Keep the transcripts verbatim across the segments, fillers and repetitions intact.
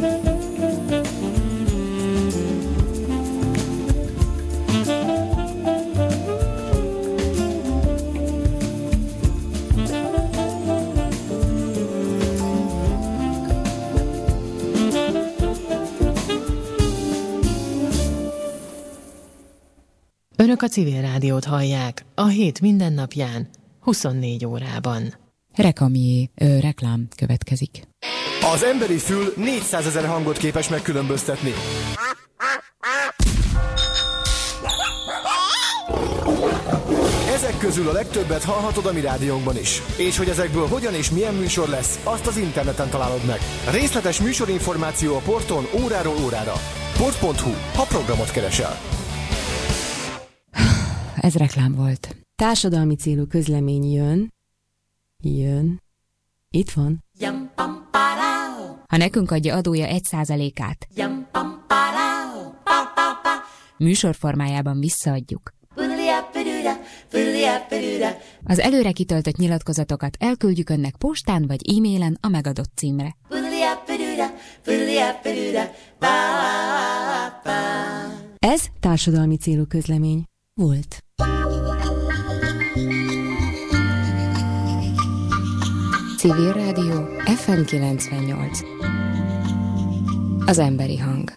Önök a Civil Rádiót hallják a hét mindennapján, huszonnégy órában. Rekamié, ö, reklám következik. Az emberi fül négyszázezer hangot képes megkülönböztetni. Ezek közül a legtöbbet hallhatod a mi rádiónkban is. És hogy ezekből hogyan és milyen műsor lesz, azt az interneten találod meg. Részletes műsorinformáció a porton óráról órára. port pont hu, ha programot keresel. Ez reklám volt. Társadalmi célú közlemény jön. Jön. Itt van. Ha nekünk adja adója egy százalékát, műsorformájában visszaadjuk. Az előre kitöltött nyilatkozatokat elküldjük önnek postán vagy e-mailen a megadott címre. Ez társadalmi célú közlemény volt. Civil Rádió ef em kilencvennyolc. Az emberi hang.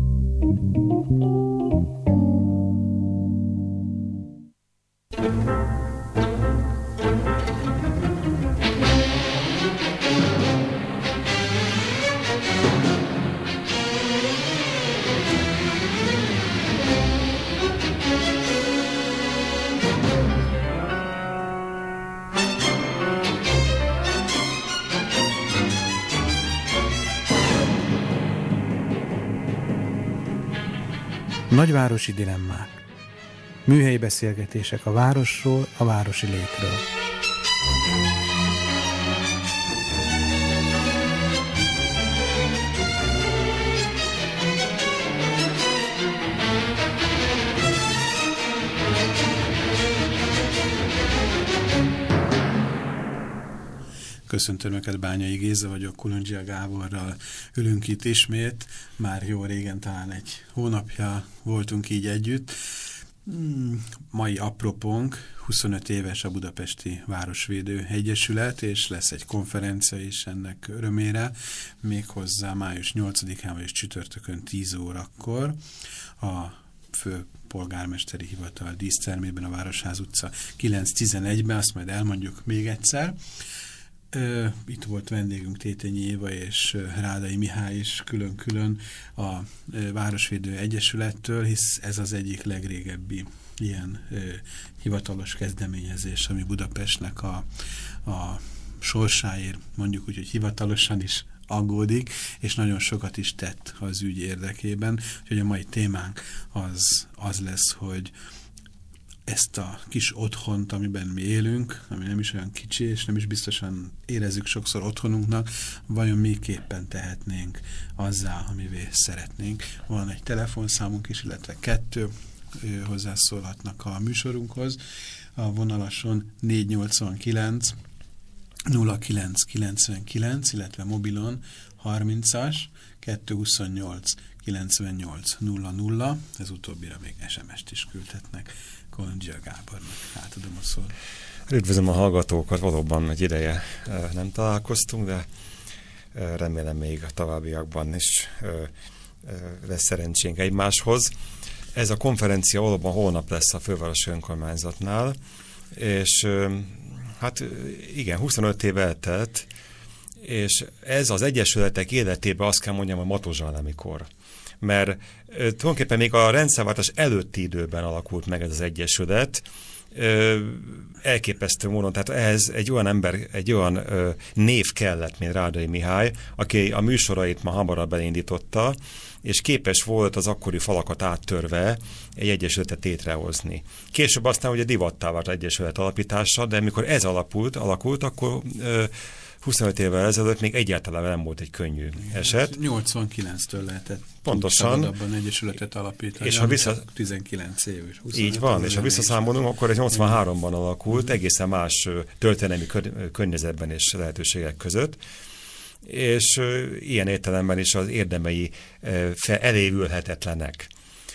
Nagyvárosi dilemmák. Műhelyi beszélgetések a városról, a városi létről. Köszöntöm Önöket, Bányai Géza vagyok, Kulundzsia Gáborral ülünk itt ismét. Már jó régen, talán egy hónapja voltunk így együtt. Hmm, mai apropónk, huszonöt éves a Budapesti Városvédő Egyesület, és lesz egy konferencia is ennek örömére, méghozzá május nyolcadikán, vagyis csütörtökön tíz órakor a fő polgármesteri hivatal dísztermében, a Városház utca kilenc tizenegyben, azt majd elmondjuk még egyszer. Itt volt vendégünk Tétényi Éva és Rádai Mihály is külön-külön a Városvédő Egyesülettől, hisz ez az egyik legrégebbi ilyen hivatalos kezdeményezés, ami Budapestnek a, a sorsáért, mondjuk úgy, hogy hivatalosan is aggódik, és nagyon sokat is tett az ügy érdekében. Úgyhogy a mai témánk az, az lesz, hogy ezt a kis otthont, amiben mi élünk, ami nem is olyan kicsi, és nem is biztosan érezzük sokszor otthonunknak, vajon miképpen tehetnénk azzá, amivé szeretnénk. Van egy telefonszámunk is, illetve kettő, hozzászólhatnak a műsorunkhoz. A vonalason négy nyolcvankilenc nulla kilenc kilencvenkilenc, illetve mobilon harmincas kettőszázhuszonnyolc kilencvennyolc nulla nulla, ez utóbbira még es em est is küldhetnek. Kulundzsia Gábornak átadom a szót. Üdvözlöm a hallgatókat, valóban egy ideje nem találkoztunk, de remélem még a továbbiakban is lesz szerencsénk egymáshoz. Ez a konferencia valóban holnap lesz a fővárosi önkormányzatnál, és hát igen, huszonöt év eltelt, és ez az egyesületek életében azt kell mondjam, hogy matozsal amikor. Mert tulajdonképpen még a rendszerváltás előtti időben alakult meg ez az egyesület, elképesztő módon, tehát ehhez egy olyan ember, egy olyan ö, név kellett, mint Rádai Mihály, aki a műsorait ma hamarabb elindította, és képes volt az akkori falakat áttörve egy egyesületet létrehozni. Később aztán ugye divattá vált egyesület alapítása, de mikor ez alapult, alakult, akkor ö, huszonöt évvel ezelőtt még egyáltalán nem volt egy könnyű eset. nyolcvankilenctől lehetett pontosan abban egyesületet alapítani. És ha vissza... tizenkillenc év és így van, és ha visszaszámolunk, akkor egy nyolcvanháromban alakult, egészen más történelmi környezetben és lehetőségek között. és ilyen értelemben is az érdemei elévülhetetlenek.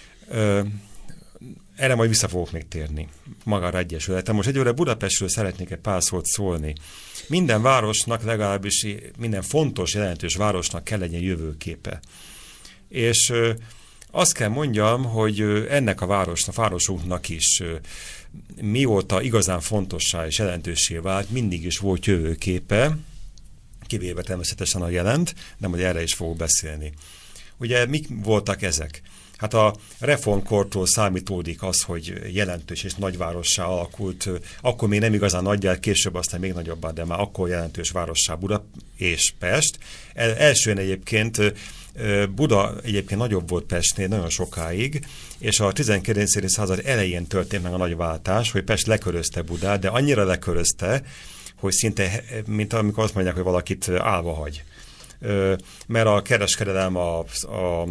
Erre majd vissza fogok még térni magára egyesületem. Most egyőre Budapestről szeretnék egy pár szót szólni. Minden városnak, legalábbis minden fontos, jelentős városnak kell legyen jövőképe. És azt kell mondjam, hogy ennek a városnak, városunknak is mióta igazán fontossá és jelentőssé vált, mindig is volt jövőképe, kivéve természetesen a jelent, de majd erre is fogok beszélni. Ugye mik voltak ezek? Hát a reformkortól számítódik az, hogy jelentős és nagyvárossá alakult, akkor még nem igazán nagyjá, később aztán még nagyobbá, de már akkor jelentős várossá Buda és Pest. El, elsőn egyébként Buda egyébként nagyobb volt Pestnél nagyon sokáig, és a tizenkilencedik század elején történt meg a nagy váltás, hogy Pest lekörözte Budát, de annyira lekörözte, hogy szinte, mint amikor azt mondják, hogy valakit állva hagy. Mert a kereskedelem, a, a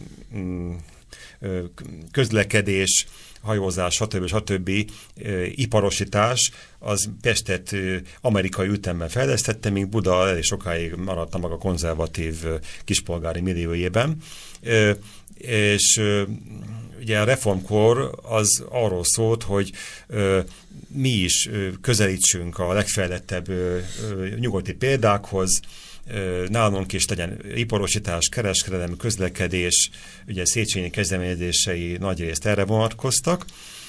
közlekedés, hajózás, stb. stb. Iparosítás, az Pestet amerikai ütemben fejlesztette, míg Buda elég sokáig maradta maga konzervatív kispolgári milliójében. És ugye a reformkor az arról szólt, hogy mi is közelítsünk a legfejlettebb nyugati példákhoz, nálunk is legyen iparosítás, kereskedelem, közlekedés, ugye Széchenyi kezdeményezései nagyrészt erre vonatkoztak,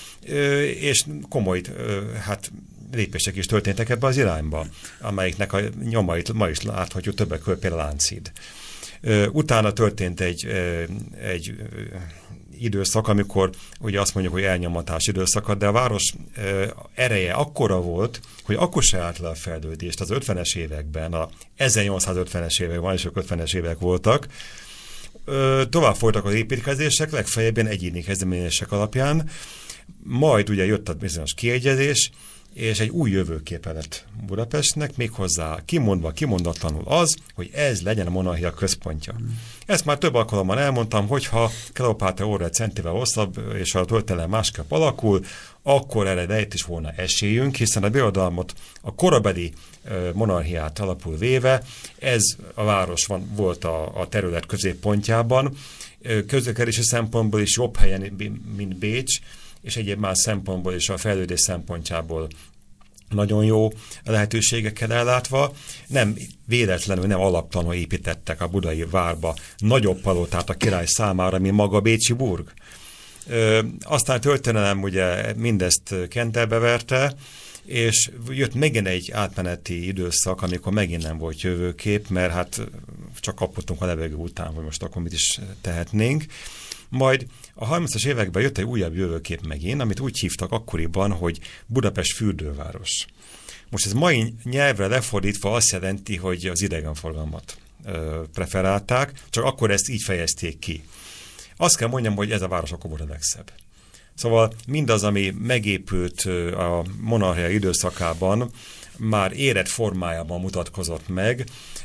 és komoly hát, lépések is történtek ebbe az irányba, amelyiknek a nyomait ma is láthatjuk többek között például Lánchíd. Utána történt egy, egy időszak, amikor ugye azt mondjuk, hogy elnyomatás időszaka, de a város ereje akkora volt, hogy akkor se állt le a fejlődést. Az ötvenes években, a ezernyolcszázötvenes években, és ötvenes évek voltak, tovább folytak az építkezések, legfeljebb egyéni kezdeményezések alapján, majd ugye jött a bizonyos kiegyezés, és egy új jövőképe lett Budapestnek, méghozzá kimondva, kimondatlanul az, hogy ez legyen a monarchia központja. Mm. Ezt már több alkalommal elmondtam, hogyha Kleopátra óra egy centivel hosszabb, és a történelem másképp alakul, akkor erre lehet is volna esélyünk, hiszen a birodalmat, a korabeli uh, monarchiát alapul véve, ez a város van, volt a, a terület középpontjában, közlekedési szempontból is jobb helyen, mint Bécs, és egyéb más szempontból is a fejlődés szempontjából nagyon jó lehetőségekkel ellátva. Nem véletlenül, nem alaptalanul építettek a budai várba nagyobb palotát a király számára, mint maga Bécsi burg. Ö, aztán történelem ugye mindezt kentelbe verte, és jött megint egy átmeneti időszak, amikor megint nem volt jövőkép, mert hát csak kapottunk a levegő után, hogy most akkor mit is tehetnénk. Majd a harmincas években jött egy újabb jövőkép megint, amit úgy hívtak akkoriban, hogy Budapest fürdőváros. Most ez mai nyelvre lefordítva azt jelenti, hogy az idegenforgalmat ö, preferálták, csak akkor ezt így fejezték ki. Azt kell mondjam, hogy ez a város akkor volt a legszebb. Szóval mindaz, ami megépült a monarchia időszakában, már érett formájában mutatkozott meg,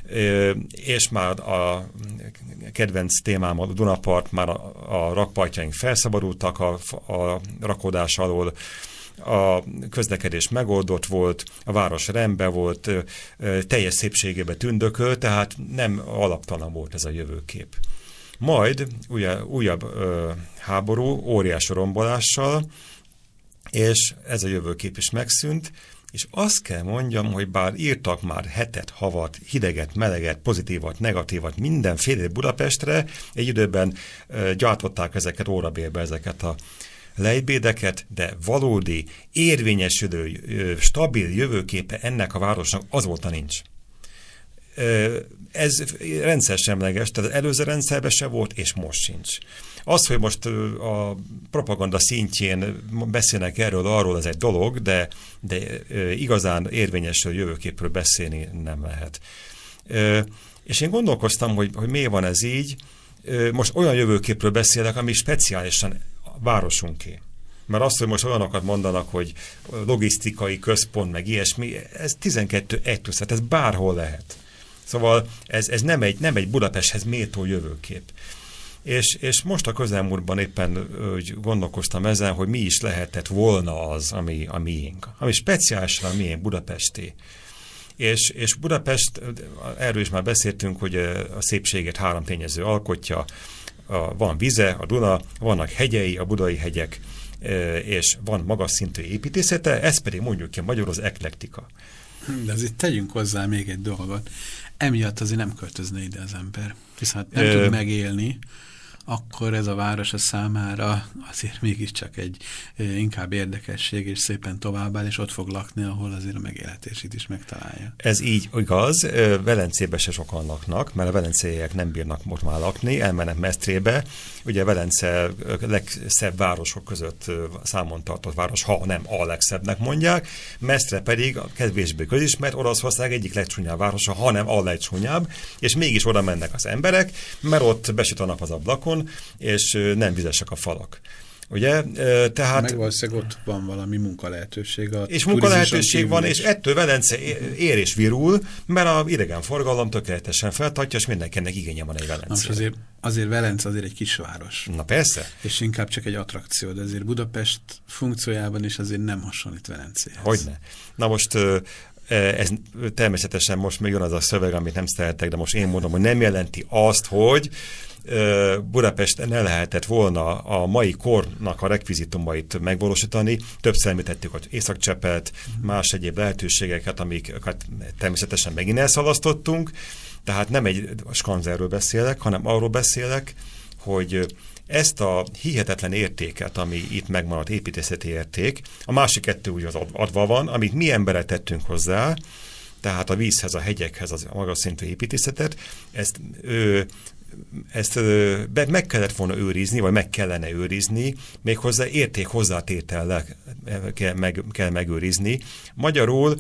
és már a kedvenc témám a Dunapart, már a, a rakpartjaink felszabadultak a, a rakodás alól, a közlekedés megoldott volt, a város rendben volt, teljes szépségében tündökölt, tehát nem alaptalan volt ez a jövőkép. Majd ugye, újabb ö, háború, óriási rombolással, és ez a jövőkép is megszűnt, és azt kell mondjam, hogy bár írtak már hetet, havat, hideget, meleget, pozitívat, negatívat, mindenféle Budapestre, egy időben ö, gyártották ezeket órabérbe, ezeket a lejtbédeket, de valódi, érvényesülő, ö, stabil jövőképe ennek a városnak azóta nincs. Ez rendszersemleges, tehát az előző rendszerben se volt, és most sincs. Az, hogy most a propaganda szintjén beszélnek erről, arról, ez egy dolog, de, de igazán érvényesül jövőképről beszélni nem lehet. És én gondolkoztam, hogy, hogy miért van ez így. Most olyan jövőképről beszélek, ami speciálisan városunké. Mert azt, hogy most olyanokat mondanak, hogy logisztikai központ, meg ilyesmi, ez tizenkettő egy plusz, ez bárhol lehet. Szóval ez, ez nem, egy, nem egy Budapesthez méltó jövőkép. És, és most a közelmúltban éppen úgy gondolkoztam ezen, hogy mi is lehetett volna az, ami a miénk. Ami speciálisan a miénk budapesti. És, és Budapest, erről is már beszéltünk, hogy a szépségét három tényező alkotja, a, van vize, a Duna, vannak hegyei, a budai hegyek, és van magas szintű építészete, ez pedig mondjuk ki magyarul az eklektika. De azért tegyünk hozzá még egy dolgot. Emiatt azért nem költözne ide az ember, hiszen nem Ö... tud megélni, akkor ez a város a számára azért mégiscsak egy inkább érdekesség, és szépen továbbáll, és ott fog lakni, ahol azért a megélhetését is megtalálja. Ez így igaz, Velencébe se sokan laknak, mert a velenceiek nem bírnak most már lakni, elmennek Mesztrébe. Ugye Velence legszebb városok között számon tartott város, ha nem a legszebbnek mondják, Mesztre pedig a kevésbé közismert, Oroszország egyik legcsúnyább városa, ha nem a legcsúnyább, és mégis oda mennek az emberek, mert ott besüt a nap az ablakon, és nem vizesek a falak. Ugye? Tehát, meg valószínűleg ott van valami munkalehetőség. És munkalehetőség van, és ettől Velence ér és virul, mert a idegenforgalom tökéletesen feltartja, és mindenkinek igénye van egy Velencére. Most azért, azért Velence azért egy kisváros. Na persze. És inkább csak egy attrakció, de azért Budapest funkciójában is azért nem hasonlít Velencéhez. Hogyne. Na most ez természetesen most még jön az a szöveg, amit nem szeretek, de most én mondom, hogy nem jelenti azt, hogy Budapesten ne lehetett volna a mai kornak a rekvizitumait megvalósítani. Többször említettük az Észak-Csepelt, más egyéb lehetőségeket, amiket természetesen megint elszalasztottunk. Tehát nem egy skanzerről beszélek, hanem arról beszélek, hogy ezt a hihetetlen értéket, ami itt megmaradt építészeti érték, a másik kettő úgy az adva van, amit mi emberek tettünk hozzá, tehát a vízhez, a hegyekhez, az magas szintű építészetet, ezt ő, ezt be, meg kellett volna őrizni, vagy meg kellene őrizni, méghozzá érték hozzátétellel kell, meg, kell megőrizni. Magyarul,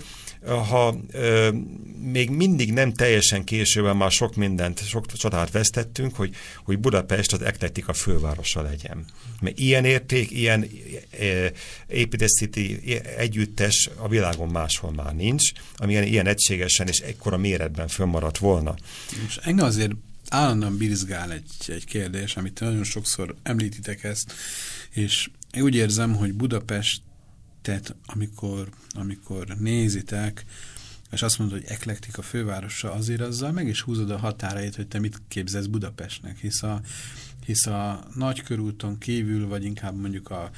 ha ö, még mindig nem teljesen későben már sok mindent, sok csatát vesztettünk, hogy, hogy Budapest az eklektika fővárosa legyen. Mert ilyen érték, ilyen e, építészeti együttes a világon máshol már nincs, ami ilyen, ilyen egységesen és ekkora méretben fönnmaradt volna. És engem azért állandóan birizgál egy, egy kérdés, amit nagyon sokszor említitek ezt, és én úgy érzem, hogy Budapest, tehát amikor, amikor nézitek, és azt mondod, hogy eklektika fővárosa, azért azzal meg is húzod a határait, hogy te mit képzelsz Budapestnek, hisz a, hisz a Nagykörúton kívül, vagy inkább mondjuk a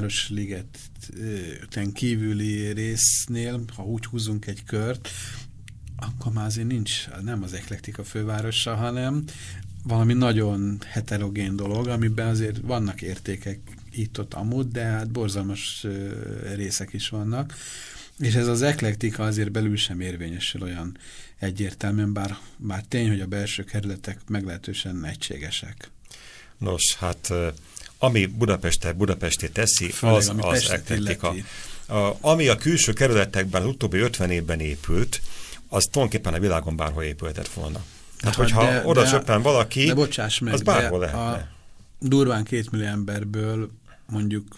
Városligeten kívüli résznél, ha úgy húzunk egy kört, akkor már azért nincs, nem az eklektika fővárosa, hanem valami nagyon heterogén dolog, amiben azért vannak értékek itt-ott amúgy, de hát borzalmas részek is vannak. És ez az eklektika azért belül sem érvényesül olyan egyértelműen, bár, bár tény, hogy a belső kerületek meglehetősen egységesek. Nos, hát ami Budapestet Budapesté teszi, főleg, az az eklektika. A, ami a külső kerületekben az utóbbi ötven évben épült, az tulajdonképpen a világon bárhol épülhetett volna. Tehát, de, hogyha de, oda csöppen valaki, de bocsáss meg, az bárhol lehetne. A durván két millió emberből mondjuk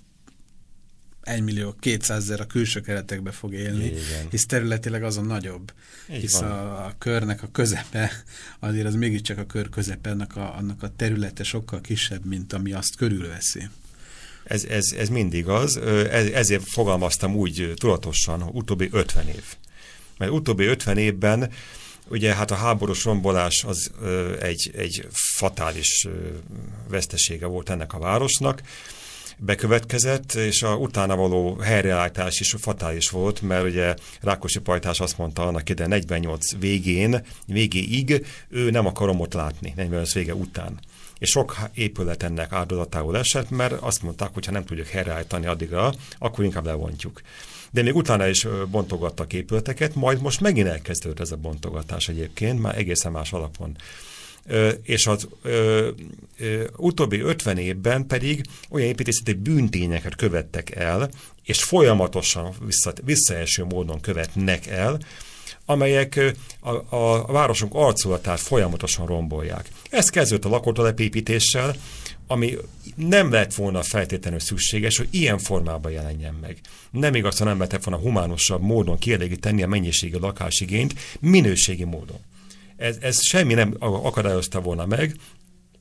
egymillió kétszázezer a külső keretekbe fog élni, igen, hisz területileg azon nagyobb. Így hisz a, a körnek a közepe, azért az mégiscsak a kör közepe, annak a, annak a területe sokkal kisebb, mint ami azt körülveszi. Ez, ez, ez mindig az, ez, ezért fogalmaztam úgy tudatosan, utóbbi ötven év. Mert utóbbi ötven évben ugye hát a háborús rombolás az ö, egy, egy fatális ö, vesztesége volt ennek a városnak, bekövetkezett, és a utána való helyreállítás is fatális volt, mert ugye Rákosi Pajtás azt mondta annak ide negyvennyolc végén, végéig ő nem akar romot látni, negyvennyolc vége után. És sok épület ennek áldozatául esett, mert azt mondták, hogy ha nem tudjuk helyreállítani addigra, akkor inkább levontjuk. De még utána is bontogattak épületeket, majd most megint elkezdődött ez a bontogatás egyébként, már egészen más alapon. Ö, és az ö, ö, utóbbi ötven évben pedig olyan építészeti bűntényeket követtek el, és folyamatosan vissza, visszaeső módon követnek el, amelyek a, a városunk arculatát folyamatosan rombolják. Ez kezdődött a lakótelepépítéssel, ami nem lett volna feltétlenül szükséges, hogy ilyen formában jelenjen meg. Nem igaz, ha nem lehetett volna humánusabb módon kielégíteni a mennyiségi lakásigényt minőségi módon. Ez, ez semmi nem akadályozta volna meg,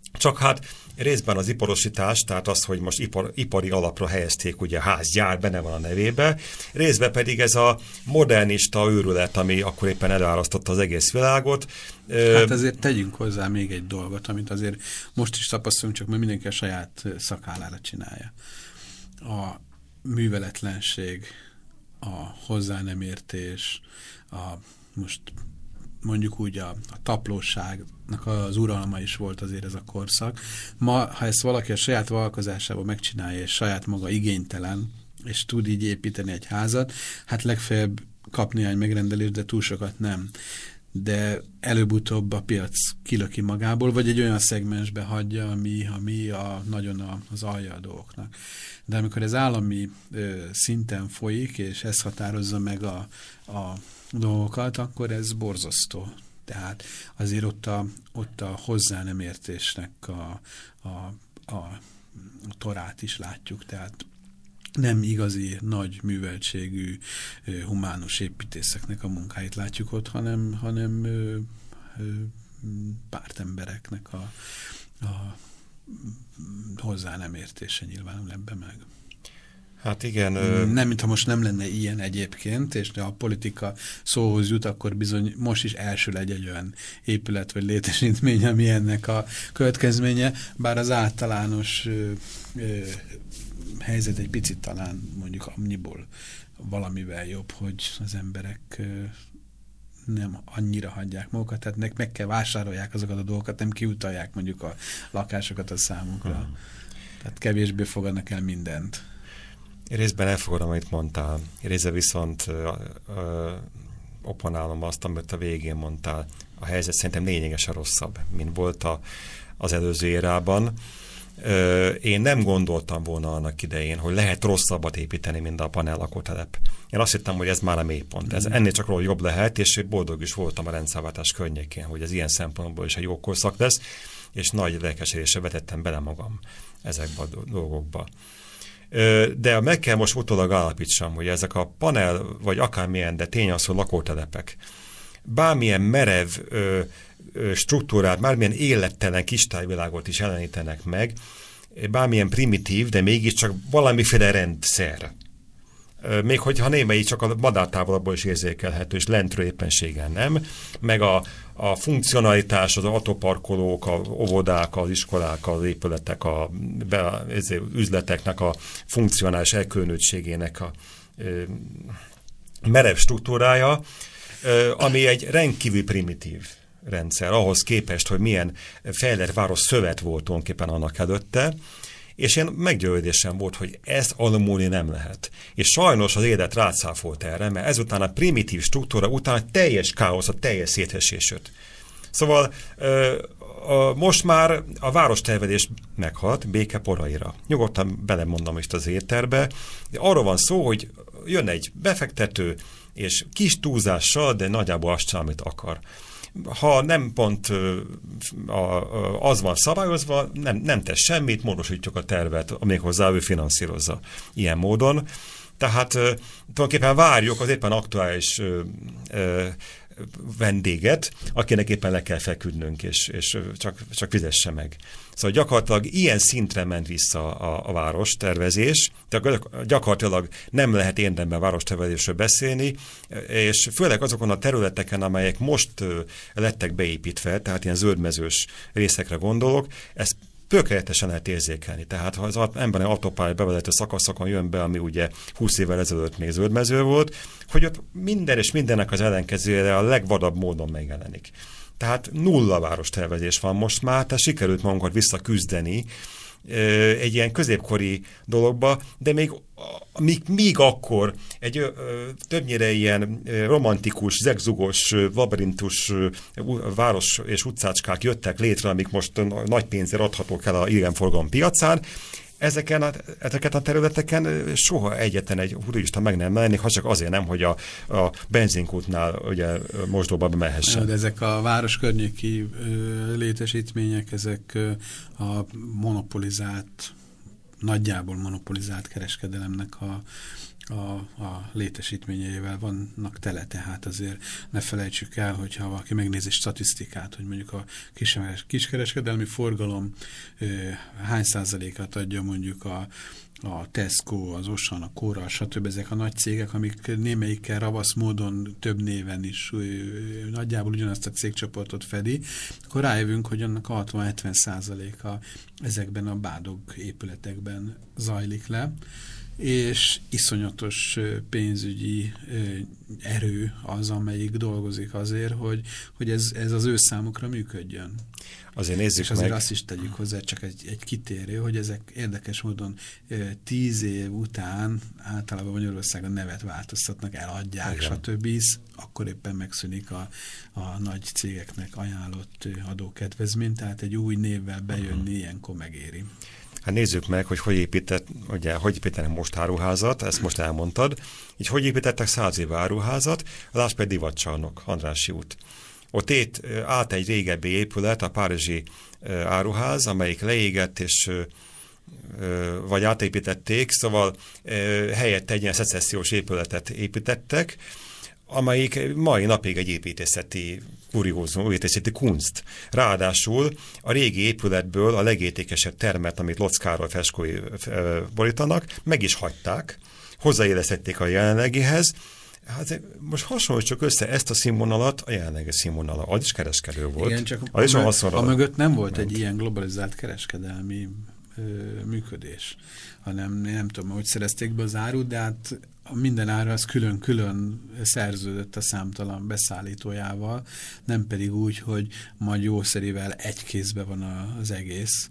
Csak hát részben az iparosítás, tehát az, hogy most ipar, ipari alapra helyezték ugye a házgyár, benne van a nevébe, részben pedig ez a modernista őrület, ami akkor éppen elárasztotta az egész világot. Hát azért tegyünk hozzá még egy dolgot, amit azért most is tapasztalunk, csak mert mindenki a saját szakállára csinálja. A műveletlenség, a hozzá nem értés, a most mondjuk úgy a, a taplóságnak az uralma is volt azért ez a korszak. Ma, ha ezt valaki a saját vállalkozásából megcsinálja, és saját maga igénytelen, és tud így építeni egy házat, hát legfeljebb kap néhány megrendelést, de túl sokat nem. De előbb-utóbb a piac kilöki magából, vagy egy olyan szegmensbe hagyja, ami, ami a, nagyon a, az alja a dolgoknak. De amikor ez állami ö, szinten folyik, és ez határozza meg a, a dolgokat, akkor ez borzasztó. Tehát azért ott a, ott a hozzá nem értésnek a, a, a, a torát is látjuk, tehát nem igazi nagy műveltségű humánus építészeknek a munkáit látjuk ott, hanem, hanem ö, ö, pártembereknek a, a hozzá nem értése nyilvánul ebbe meg. Hát igen. Nem, mintha most nem lenne ilyen egyébként, és ha a politika szóhoz jut, akkor bizony most is elsül egy, egy olyan épület vagy létesítmény, ami ennek a következménye, bár az általános ö, ö, helyzet egy picit talán mondjuk annyiból valamivel jobb, hogy az emberek ö, nem annyira hagyják magukat, tehát meg kell vásárolják azokat a dolgokat, nem kiutalják mondjuk a lakásokat a számukra. Hmm. Tehát kevésbé fogadnak el mindent. Részben elfogadom, amit mondtál. Részben viszont ö, ö, opponálom azt, amit a végén mondtál. A helyzet szerintem lényegesen rosszabb, mint volt a, az előző érában. Ö, én nem gondoltam volna annak idején, hogy lehet rosszabbat építeni, mint a panel lakótelep. Én azt hittem, hogy ez már a mélypont. Ez ennél csak róla jobb lehet, és boldog is voltam a rendszerváltás környékén, hogy ez ilyen szempontból is egy jó korszak lesz, és nagy lelkesedésre vetettem bele magam ezekbe a dolgokba. De meg kell most utólag állapítsam, hogy ezek a panel, vagy akármilyen, de tény az, hogy lakótelepek, bármilyen merev ö, ö, struktúrát, bármilyen élettelen kistájvilágot is jelenítenek meg, bármilyen primitív, de mégiscsak valamiféle rendszer. Még hogyha némelyik csak a madártávolabból is érzékelhető, és lentről éppenséggel nem, meg a, a funkcionalitás, az autóparkolók, a óvodák, az iskolák, az épületek, a be, üzleteknek a funkcionális elkülönültségének a ö, merev struktúrája, ö, ami egy rendkívül primitív rendszer, ahhoz képest, hogy milyen fejlett város szövet volt tulajdonképpen annak előtte, és én meggyőződésem volt, hogy ezt alulmúlni nem lehet. És sajnos az élet rácáfolt erre, mert ezután a primitív struktúra után a teljes káosz, a teljes szétesés jött. Szóval ö, a, most már a várostervezés meghalt béke poraira. Nyugodtan belemondom is az étterbe. De arról van szó, hogy jön egy befektető, és kis túlzással, de nagyjából azt csinál, amit akar. Ha nem pont az van szabályozva, nem, nem tesz semmit, módosítjuk a tervet, méghozzá ő finanszírozza ilyen módon. Tehát tulajdonképpen várjuk az éppen aktuális vendéget, akinek éppen le kell feküdnünk, és, és csak, csak fizesse meg. Szóval gyakorlatilag ilyen szintre ment vissza a, a várostervezés, tehát gyakorlatilag nem lehet érdemben várostervezésről beszélni, és főleg azokon a területeken, amelyek most lettek beépítve, tehát ilyen zöldmezős részekre gondolok, ezt tökéletesen lehet érzékelni. Tehát ha az ember autópálya bevezető szakaszokon jön be, ami ugye húsz évvel ezelőtt még zöldmező volt, hogy ott minden és mindennek az ellenkezőjére a legvadabb módon megjelenik. Tehát nulla várostervezés van most már, tehát sikerült magunkat visszaküzdeni egy ilyen középkori dologba, de még, még, még akkor egy ö, többnyire ilyen romantikus, zegzugos, labirintus város és utcácskák jöttek létre, amik most nagy pénzért adhatók el a idegenforgalom piacán. Ezeken a, ezeket a területeken soha egyetlen egy turista meg nem menni, ha csak azért nem, hogy a, a benzinkútnál ugye mosdóba bemehessen. De ezek a város környéki ö, létesítmények, ezek ö, a monopolizált, nagyjából monopolizált kereskedelemnek a, a, a létesítményeivel vannak tele, tehát azért ne felejtsük el, hogyha valaki megnézi statisztikát, hogy mondjuk a kiskereskedelmi forgalom hány százalékát adja mondjuk a a Tesco, az Auchan, a Cora, stb. Ezek a nagy cégek, amik némelyikkel ravasz módon több néven is nagyjából ugyanazt a cégcsoportot fedi, akkor rájövünk, hogy annak a hatvan-hetven százaléka ezekben a bádog épületekben zajlik le, és iszonyatos pénzügyi erő az, amelyik dolgozik azért, hogy, hogy ez, ez az ő számukra működjön. Azért nézzük és azért meg. Azt is tegyük hozzá, csak egy, egy kitérő, hogy ezek érdekes módon tíz év után általában Magyarországon nevet változtatnak, eladják, igen. stb. Akkor éppen megszűnik a, a nagy cégeknek ajánlott adókedvezmény, tehát egy új névvel bejönni uh-huh. ilyenkor megéri. Hát nézzük meg, hogy hogy, épített, ugye, hogy építenek most áruházat, ezt most elmondtad, így hogy építettek száz éve áruházat, lásd pedig Divatcsarnok, Andrássy út. Ott ét, állt egy régebbi épület, a párizsi áruház, amelyik leégett, és vagy átépítették, szóval helyett egy ilyen szecessziós épületet építettek, amelyik mai napig egy építészeti kuriózum, építészeti kunst. Ráadásul a régi épületből a legértékesebb termet, amit Lotz Károly feskói borítanak, meg is hagyták, hozzáélesztették a jelenlegihez. Hát most hasonlítsuk össze ezt a színvonalat a jelenlegi színvonala. Az is kereskedő volt. Igen, csak az a, is a, a mögött nem volt ment. Egy ilyen globalizált kereskedelmi ö, működés, hanem nem tudom, hogy szerezték be az árut, de hát minden ára az külön-külön szerződött a számtalan beszállítójával, nem pedig úgy, hogy majd jószerivel egy kézbe van az egész.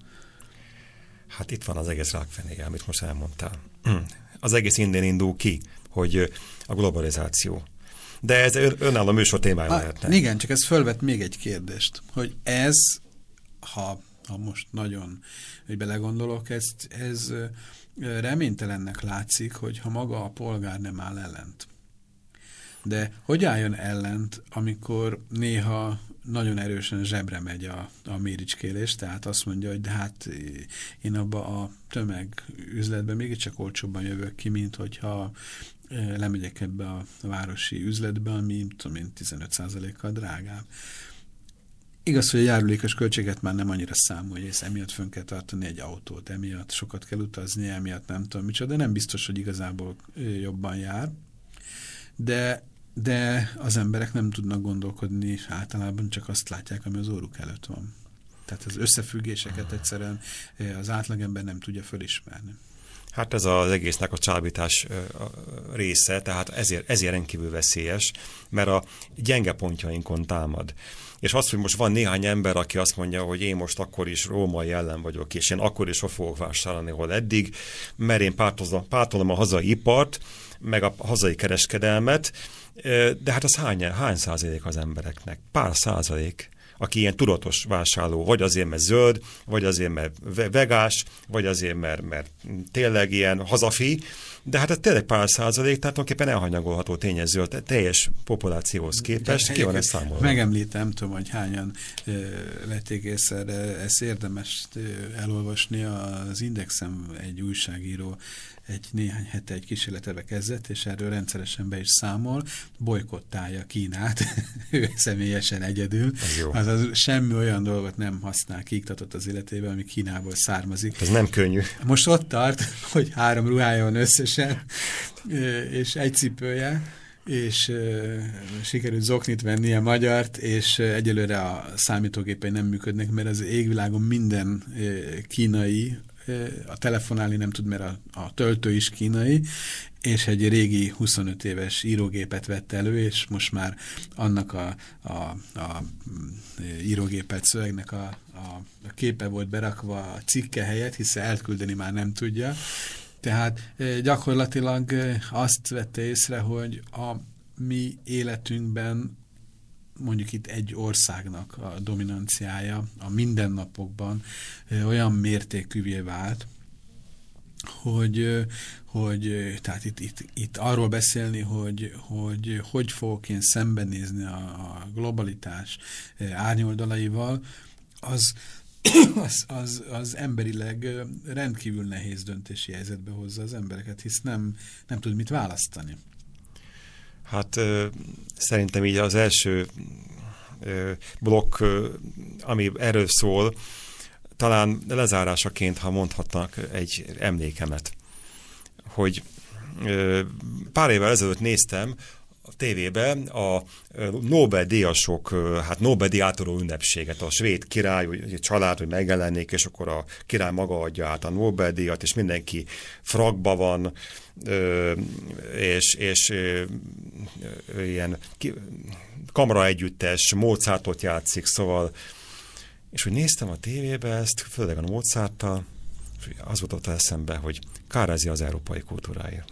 Hát itt van az egész rákfenéje, amit most elmondtál. Az egész innen indul ki, hogy a globalizáció. De ez önálló műsor témája lehetne. Igen, csak ez fölvet még egy kérdést, hogy ez, ha, ha most nagyon hogy belegondolok, ez, ez reménytelennek látszik, hogy ha maga a polgár nem áll ellent. De hogy álljon ellent, amikor néha nagyon erősen zsebre megy a, a méricskélés, tehát azt mondja, hogy de hát én abba a tömegüzletben mégiscsak olcsóbban jövök ki, mint hogyha lemegyek ebbe a városi üzletbe, ami tudom én, tizenöt százalékkal drágább. Igaz, hogy a járulékos költséget már nem annyira számolja, és emiatt fönn kell tartani egy autót, emiatt sokat kell utazni, emiatt nem tudom micsoda, de nem biztos, hogy igazából jobban jár. De, de az emberek nem tudnak gondolkodni, általában csak azt látják, ami az óruk előtt van. Tehát az összefüggéseket egyszerűen az átlagember nem tudja fölismerni. Hát ez az egésznek a csábítás része, tehát ezért, ezért rendkívül veszélyes, mert a gyenge pontjainkon támad. És az, hogy most van néhány ember, aki azt mondja, hogy én most akkor is római ellen vagyok, és én akkor is ott fogok vásárolni, hol eddig, mert én pártolom a hazai ipart, meg a hazai kereskedelmet, de hát az hány, hány százalék az embereknek? Pár százalék, aki ilyen tudatos vásárló, vagy azért, mert zöld, vagy azért, mert vegás, vagy azért, mert, mert tényleg ilyen hazafi, de hát ez tényleg pár százalék, tehát tulajdonképpen elhanyagolható tényező a teljes populációhoz képest. Ki van ezt számolva? Megemlítem, nem tudom, hogy hányan vették észre, de ezt érdemes elolvasni. Az Indexen egy újságíró egy néhány hete egy kísérletebe kezdett, és erről rendszeresen be is számol, bojkottálja Kínát, ő személyesen egyedül. Azaz semmi olyan dolgot nem használ, kiiktatott az életében, ami Kínából származik. Ez nem könnyű. Most ott tart, hogy három ruhája van összesen, és egy cipője, és uh, sikerült zoknit vennie magyart, és uh, egyelőre a számítógépei nem működnek, mert az égvilágon minden uh, kínai a telefonálni nem tud, mert a, a töltő is kínai, és egy régi huszonöt éves írógépet vett elő, és most már annak a, a, a írógépet szövegnek a, a, a képe volt berakva a cikke helyett, hiszen elküldeni már nem tudja. Tehát gyakorlatilag azt vette észre, hogy a mi életünkben mondjuk itt egy országnak a dominanciája a mindennapokban olyan mértékűvé vált, hogy, hogy tehát itt, itt, itt arról beszélni, hogy hogy, hogy fogok én szembenézni a, a globalitás árnyoldalaival, az az, az, az emberileg rendkívül nehéz döntési helyzetbe hozza az embereket, hisz nem, nem tud mit választani. Hát ö, szerintem így az első ö, blokk, ö, ami erről szól, talán lezárásaként, ha mondhatnak egy emlékemet, hogy ö, pár évvel ezelőtt néztem a tévében a Nobel-díjasok, hát Nobel-díj átadó ünnepséget, a svéd király, a család, hogy megjelenik, és akkor a király maga adja át a Nobel-díjat, és mindenki frakba van, és, és ilyen kamaraegyüttes, Mozartot játszik, szóval, és hogy néztem a tévébe ezt, főleg a Mozarttal, az volt ott eszembe, hogy kárezi az európai kultúráért.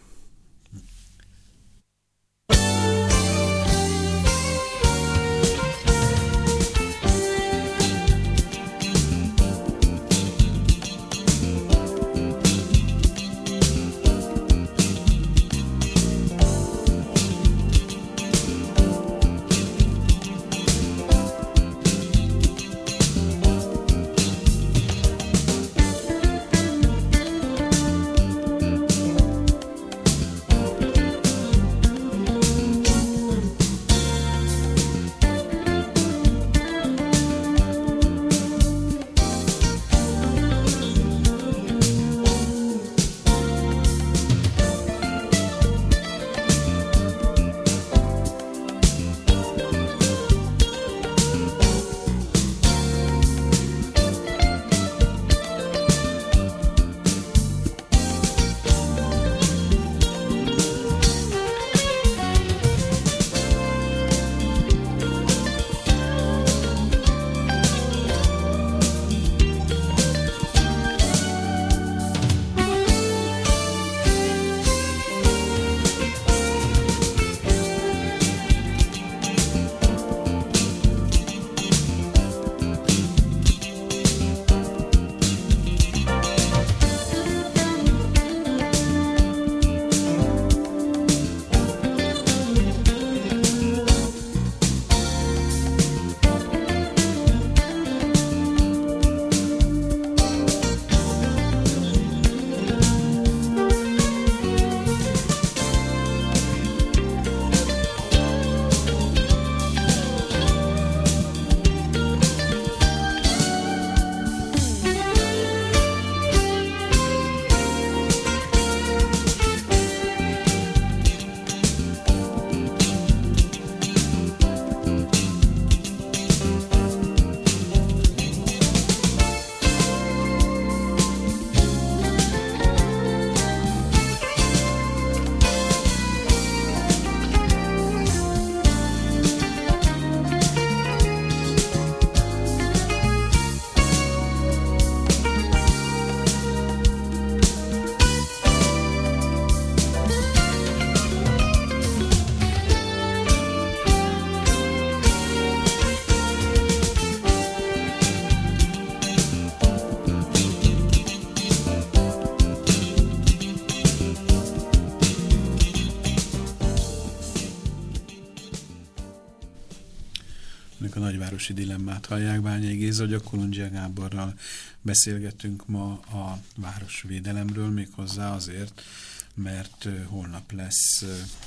A nagyvárosi dilemmát hallják. Bányai Géza, hogy a Kulundjia Gáborral beszélgetünk ma a városvédelemről, méghozzá azért, mert holnap lesz,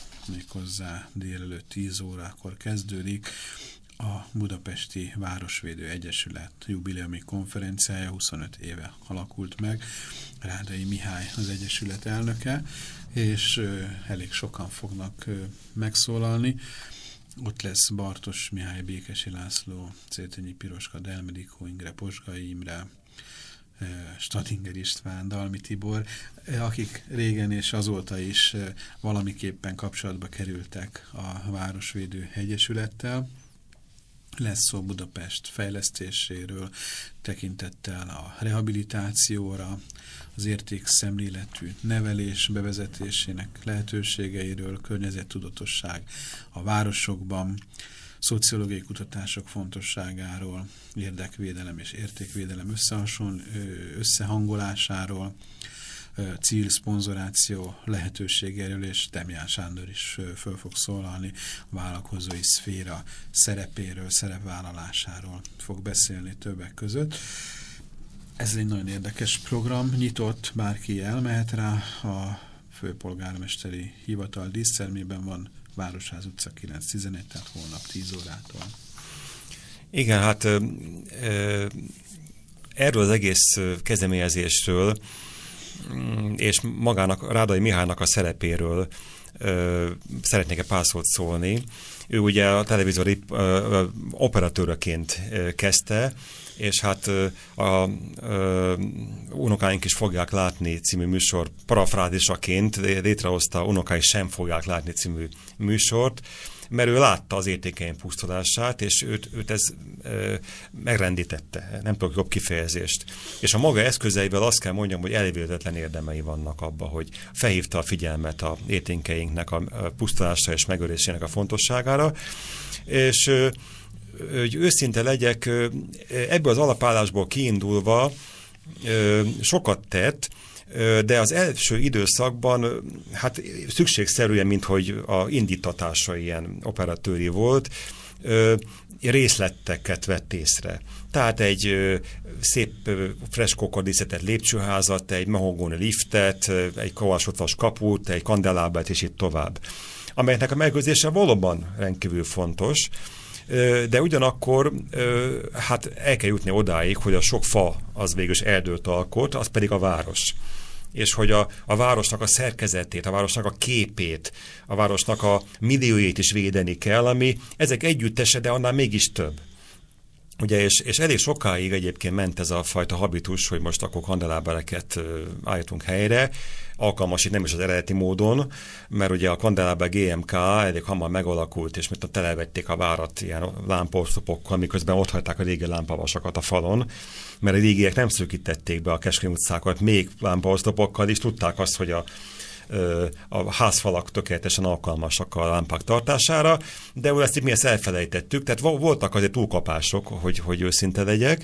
méghozzá délelőtt tíz órakor kezdődik a Budapesti Városvédő Egyesület jubileumi konferenciája, huszonöt éve alakult meg. Rádai Mihály az egyesület elnöke, és elég sokan fognak megszólalni. Ott lesz Bartos Mihály, Békesi László, Cétényi Piroska, Delmedikó Ingre, Posgai Imre, Stadinger István, Dalmi Tibor, akik régen és azóta is valamiképpen kapcsolatba kerültek a Városvédő Egyesülettel. Lesz szó Budapest fejlesztéséről, tekintettel a rehabilitációra, az értékszemléletű nevelés bevezetésének lehetőségeiről, környezettudatosság a városokban, szociológiai kutatások fontosságáról, érdekvédelem és értékvédelem összehangolásáról, civil szponzoráció lehetőségéről, és Demján Sándor is föl fog szólalni, a vállalkozói szféra szerepéről, szerepvállalásáról fog beszélni többek között. Ez egy nagyon érdekes program, nyitott, bárki elmehet rá, a főpolgármesteri hivatal dísztermében van, Városház utca kilenc tizenegy, tehát holnap tíz órától. Igen, hát erről az egész kezdeményezésről és magának, Rádai Mihálynak a szerepéről szeretnék egy pár szót szólni. Ő ugye a televízió operatőröként kezdte, és hát a, a, a unokáink is fogják látni című műsor parafrázisaként létrehozta Unokái sem fogják látni című műsort, mert ő látta az értékeim pusztulását, és őt, őt ez ö, megrendítette, nem tudok jobb kifejezést. És a maga eszközeivel azt kell mondjam, hogy elvéletlen érdemei vannak abba, hogy felhívta a figyelmet a értékeinknek a pusztulása és megölésének a fontosságára, és ö, hogy őszinte legyek, ebből az alapállásból kiindulva ö, sokat tett, de az első időszakban hát szükségszerűen, mint hogy a indítatása ilyen operatőri volt, részleteket vett észre. Tehát egy szép freskókkal díszített lépcsőházat, egy mahogóni liftet, egy kovásodvas kaput, egy kandelábát, és itt tovább. Amelynek a megőrzése valóban rendkívül fontos, de ugyanakkor hát el kell jutni odáig, hogy a sok fa az végül is erdőt alkot, az pedig a város. És hogy a, a városnak a szerkezetét, a városnak a képét, a városnak a milliójét is védeni kell, ami ezek együttese, de annál mégis több. Ugye, és, és elég sokáig egyébként ment ez a fajta habitus, hogy most akkor kandelábereket állítunk helyre, alkalmas itt nem is az eredeti módon, mert ugye a kandeláber gé em ká elég hamar megalakult, és mint a televették a várat ilyen lámpaoszlopokkal, miközben ott hagyták a régi lámpavasakat a falon, mert a régiek nem szűkítették be a Keskeny utcákat még lámpaoszlopokkal, és tudták azt, hogy a a házfalak tökéletesen alkalmasak a lámpák tartására, de ezt mi ezt elfelejtettük, tehát voltak azért túlkapások, hogy, hogy őszinte legyek,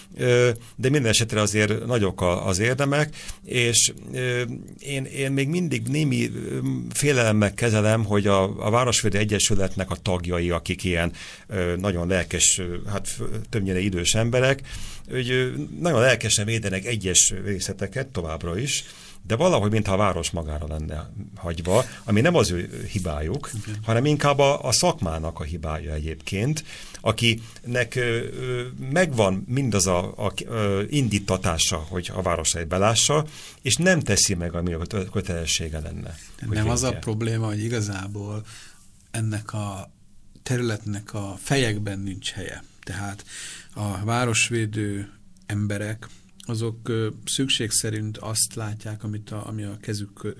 de minden esetre azért nagyok az érdemek, és én, én még mindig némi félelemmel kezelem, hogy a, a Városvédő Egyesületnek a tagjai, akik ilyen nagyon lelkes, hát többnyire idős emberek, hogy nagyon lelkesen védenek egyes részleteket továbbra is, de valahogy mintha a város magára lenne hagyva, ami nem az ő hibájuk, okay, hanem inkább a, a szakmának a hibája egyébként, akinek ö, ö, megvan mindaz a, a ö, indítatása, hogy a városait belássa, és nem teszi meg, ami a kötelessége lenne. Nem védje. Az a probléma, hogy igazából ennek a területnek a fejekben nincs helye. Tehát a városvédő emberek azok ö, szükség szerint azt látják, amit a, ami a kezük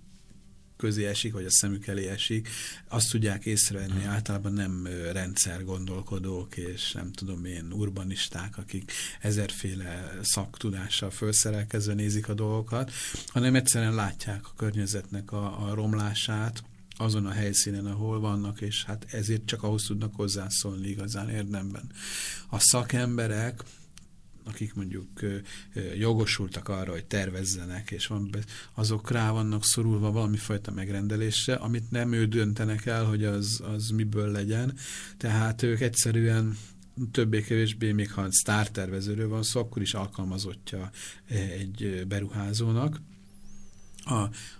közé esik, vagy a szemük elé esik, azt tudják észrevenni, általában nem ö, rendszergondolkodók, és nem tudom én, urbanisták, akik ezerféle szaktudással felszerelkezve nézik a dolgokat, hanem egyszerűen látják a környezetnek a, a romlását, azon a helyszínen, ahol vannak, és hát ezért csak ahhoz tudnak hozzászólni igazán érdemben. A szakemberek, akik mondjuk jogosultak arra, hogy tervezzenek, és van, azok rá vannak szorulva valamifajta megrendelésre, amit nem ő döntenek el, hogy az, az miből legyen. Tehát ők egyszerűen többé-kevésbé, még ha sztártervezőről van szó, akkor is alkalmazottja egy beruházónak. A,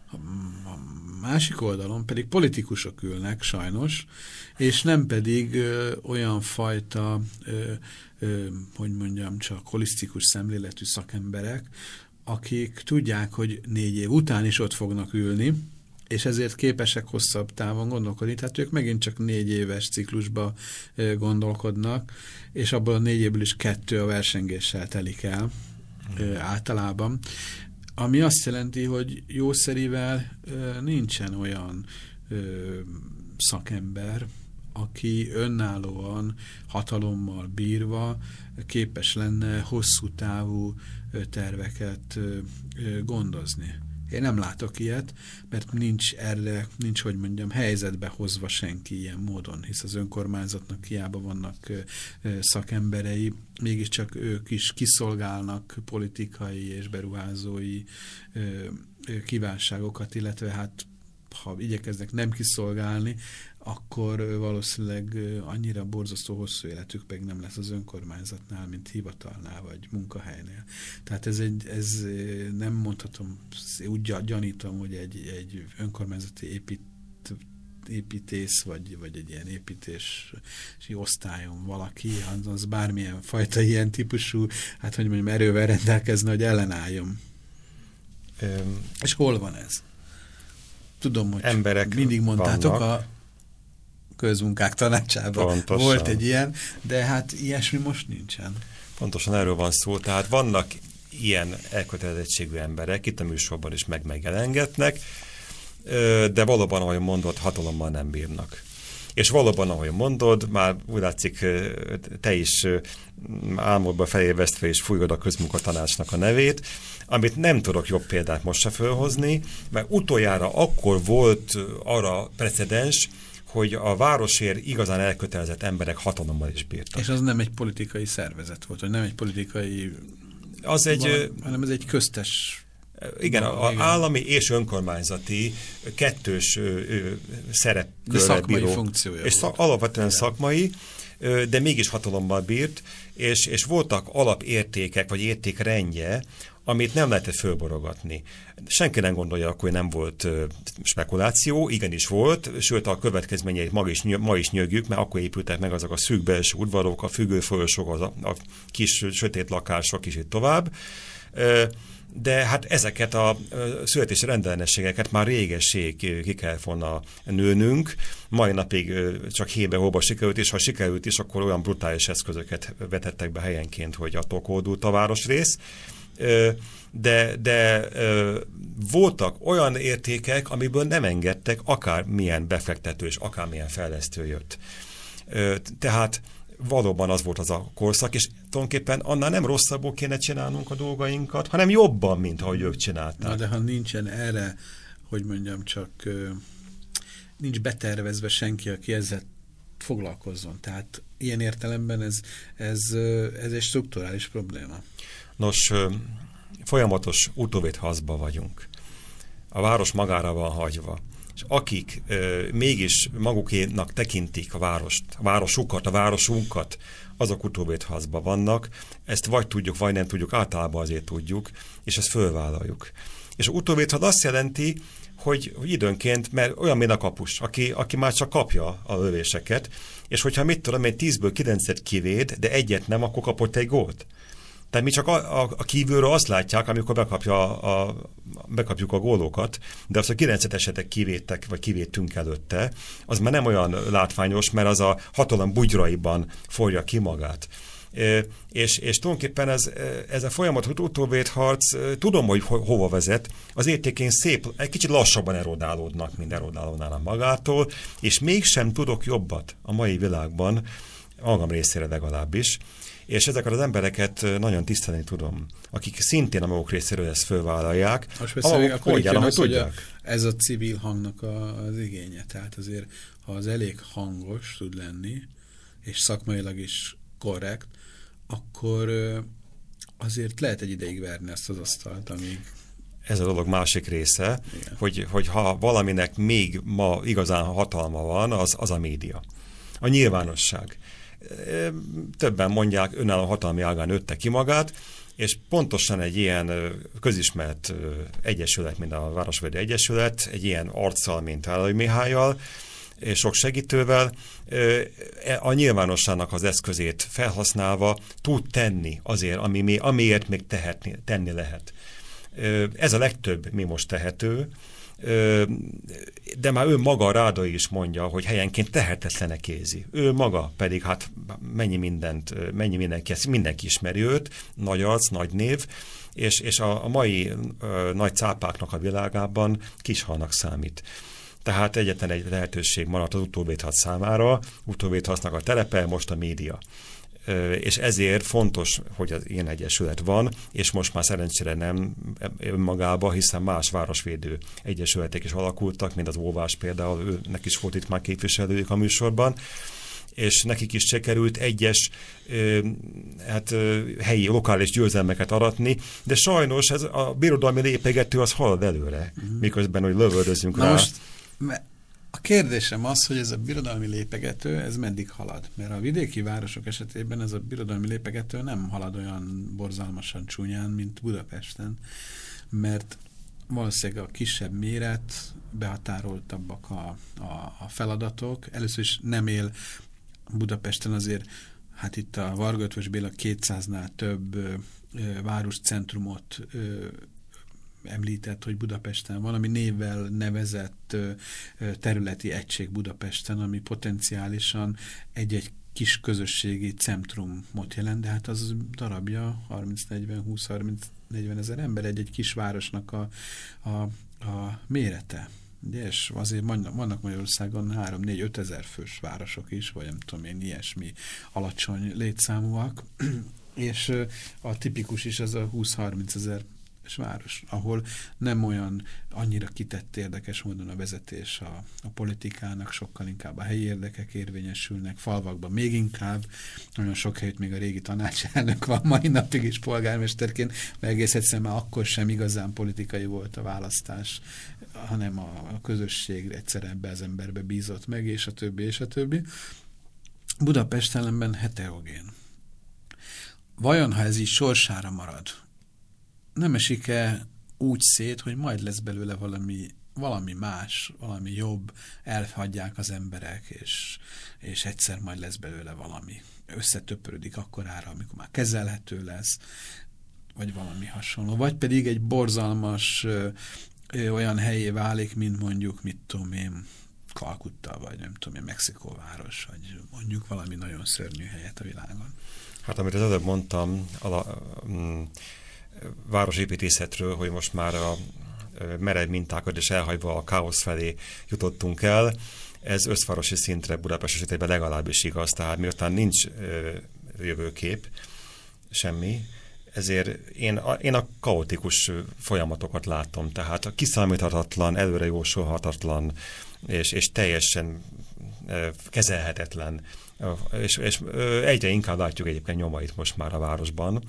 a másik oldalon pedig politikusok ülnek sajnos, és nem pedig ö, olyan fajta, ö, ö, hogy mondjam, csak holisztikus szemléletű szakemberek, akik tudják, hogy négy év után is ott fognak ülni, és ezért képesek hosszabb távon gondolkodni. Tehát ők megint csak négy éves ciklusba ö, gondolkodnak, és abból a négy évből is kettő a versengéssel telik el ö, általában. Ami azt jelenti, hogy jószerivel ö, nincsen olyan ö, szakember, aki önállóan, hatalommal bírva képes lenne hosszú távú ö, terveket ö, ö, gondozni. Én nem látok ilyet, mert nincs erre, nincs, hogy mondjam, helyzetbe hozva senki ilyen módon, hisz az önkormányzatnak hiába vannak ö, ö, szakemberei, mégiscsak ők is kiszolgálnak politikai és beruházói ö, ö, kívánságokat, illetve hát ha igyekeznek nem kiszolgálni, akkor valószínűleg annyira borzasztó hosszú életük meg nem lesz az önkormányzatnál, mint hivatalnál, vagy munkahelynél. Tehát ez, egy, ez nem mondhatom, úgy gyanítom, hogy egy, egy önkormányzati épít, építész, vagy, vagy egy ilyen építési osztályon valaki, az bármilyen fajta ilyen típusú, hát hogy mondjam, erővel rendelkezne, hogy ellenálljon. Öm, És hol van ez? Tudom, hogy emberek mindig mondtátok vannak. A közmunkák tanácsában pontosan. Volt egy ilyen, de hát ilyesmi most nincsen. Pontosan erről van szó, tehát vannak ilyen elkötelezettségű emberek, itt a műsorban is meg megjelengetnek, de valóban, ahogy mondod, hatalommal nem bírnak. És valóban, ahogy mondod, már úgy látszik, te is álmodba felévesztve és fújod a közmunkatanácsnak a nevét, amit nem tudok jobb példát most se fölhozni, mert utoljára akkor volt arra precedens, hogy a városért igazán elkötelezett emberek hatalommal is bírtak. És az nem egy politikai szervezet volt, vagy nem egy politikai... Az egy... Van, hanem ez egy köztes... Igen, az állami és önkormányzati kettős szerepkörrel bíró. Funkciója és szak, alapvetően igen. szakmai, ö, de mégis hatalommal bírt, és, és voltak alapértékek, vagy értékrendje, amit nem lehetett fölborogatni. Senki nem gondolja, akkor, hogy nem volt ö, spekuláció, igenis volt, sőt a következményeit ma is, ma is nyögjük, mert akkor épültek meg azok a szűk belső udvarok, a függőfolyosok, az a, a kis sötét lakások is itt tovább. Ö, De hát ezeket a születési rendellenességeket már régesség ki kellett volna nőnünk, mai napig csak hébe-hóba sikerült, és ha sikerült is, akkor olyan brutális eszközöket vetettek be helyenként, hogy attól kódult a városrész. De, de voltak olyan értékek, amiből nem engedtek akármilyen befektető és akármilyen fejlesztő jött. Tehát valóban az volt az a korszak, és tulajdonképpen annál nem rosszabbul kéne csinálnunk a dolgainkat, hanem jobban, mint ahogy ők csinálták. Na, de ha nincsen erre, hogy mondjam, csak nincs betervezve senki, aki ezzel foglalkozzon. Tehát ilyen értelemben ez, ez, ez egy strukturális probléma. Nos, folyamatos utóvédharcban vagyunk. A város magára van hagyva. És akik ö, mégis magukénak tekintik a várost, a városukat, a városunkat, azok utóvédharcban vannak, ezt vagy tudjuk, vagy nem tudjuk, általában azért tudjuk, és ezt fölvállaljuk. És az utóvédharc azt jelenti, hogy, hogy időnként, mert olyan, mint a kapus, aki, aki már csak kapja a lövéseket, és hogyha mit tudom én, tízből kilencet kivéd, de egyet nem, akkor kapott egy gólt. Tehát mi csak a, a, a kívülről azt látják, amikor bekapja a, bekapjuk a gólokat, de azt a kilencet esetek kivédtek, vagy kivédtünk előtte, az már nem olyan látványos, mert az a hatalom bugyraiban forja ki magát. E, és, és tulajdonképpen ez, ez a folyamat utóvédharc, tudom, hogy ho, hova vezet, az értékén szép, egy kicsit lassabban erodálódnak, mint erodálódnának magától, és mégsem tudok jobbat a mai világban, magam részére legalábbis, és ezeket az embereket nagyon tisztelni tudom, akik szintén a maguk részéről ezt fölvállalják. Most persze, akkor így jön az, hogy ez a civil hangnak a, az igénye. Tehát azért, ha az elég hangos tud lenni, és szakmailag is korrekt, akkor azért lehet egy ideig verni ezt az asztalt, amíg... Ez a dolog másik része, hogy, hogy ha valaminek még ma igazán hatalma van, az, az a média. A nyilvánosság. Többen mondják, önálló hatalmi ágán nőtte ki magát, és pontosan egy ilyen közismert egyesület, mint a Városvédő Egyesület, egy ilyen arccal, mint Állai Mihályal, és sok segítővel, a nyilvánosságnak az eszközét felhasználva tud tenni azért, ami, amiért még tehetni, tenni lehet. Ez a legtöbb mi most tehető, de már ő maga, Rádai is mondja, hogy helyenként tehetetlen kézi. Ő maga pedig hát mennyi mindent, mennyi mindenki, mindenki ismeri őt, nagy arc, nagy név, és, és a, a mai ö, nagy cápáknak a világában kishalnak számít. Tehát egyetlen egy lehetőség maradt az utóvédharc számára, utóvédharcnak a telepe, most a média. És ezért fontos, hogy az ilyen egyesület van, és most már szerencsére nem önmagában, hiszen más városvédő egyesületek is alakultak, mint az Óvás például, őnek is volt itt már képviselőjük a műsorban, és nekik is sikerült egyes hát, helyi, lokális győzelmeket aratni, de sajnos ez a birodalmi lépegető az halad előre, uh-huh. miközben, hogy lövöldözünk rá. Most A kérdésem az, hogy ez a birodalmi lépegető, ez meddig halad? Mert a vidéki városok esetében ez a birodalmi lépegető nem halad olyan borzalmasan csúnyán, mint Budapesten, mert valószínűleg a kisebb méret, behatároltabbak a, a, a feladatok. Először is nem él Budapesten azért, hát itt a Varga Eötvös Béla kétszáznál több ö, ö, városcentrumot ö, említett, hogy Budapesten van, ami névvel nevezett ö, ö, területi egység Budapesten, ami potenciálisan egy-egy kis közösségi centrumot jelent, de hát az darabja harminc negyven húsz harminc negyven ezer ember, egy-egy kis városnak a, a, a mérete. Ugye, és azért vannak Magyarországon három négy öt ezer fős városok is, vagy nem tudom én, ilyesmi alacsony létszámúak, és a tipikus is az a húsz harminc ezer város, ahol nem olyan annyira kitett érdekes módon a vezetés a, a politikának, sokkal inkább a helyi érdekek érvényesülnek, falvakban még inkább, nagyon sok helyütt még a régi tanácselnök van mai napig is polgármesterként, mert egész egyszerűen már akkor sem igazán politikai volt a választás, hanem a, a közösség egyszer ebbe az emberbe bízott meg, és a többi, és a többi. Budapest ellenben heterogén. Vajon, ha ez így sorsára marad, nem esik-e úgy szét, hogy majd lesz belőle valami, valami más, valami jobb, elhagyják az emberek, és, és egyszer majd lesz belőle valami. Összetöpörödik akkorára, amikor már kezelhető lesz, vagy valami hasonló. Vagy pedig egy borzalmas ö, ö, olyan helyé válik, mint mondjuk, mit tudom én, Kalkutta, vagy nem tudom én, Mexikóváros, vagy mondjuk valami nagyon szörnyű helyet a világon. Hát amit az előbb mondtam, ala, mm, városépítészetről, hogy most már a merev mintákat és elhagyva a káosz felé jutottunk el. Ez összvárosi szintre Budapest esetében legalábbis igaz, tehát miután nincs ö, jövőkép, semmi, ezért én a, én a kaotikus folyamatokat látom, tehát a kiszámíthatatlan, előre jósolhatatlan és, és teljesen ö, kezelhetetlen, és, és ö, egyre inkább látjuk egyébként nyomait most már a városban.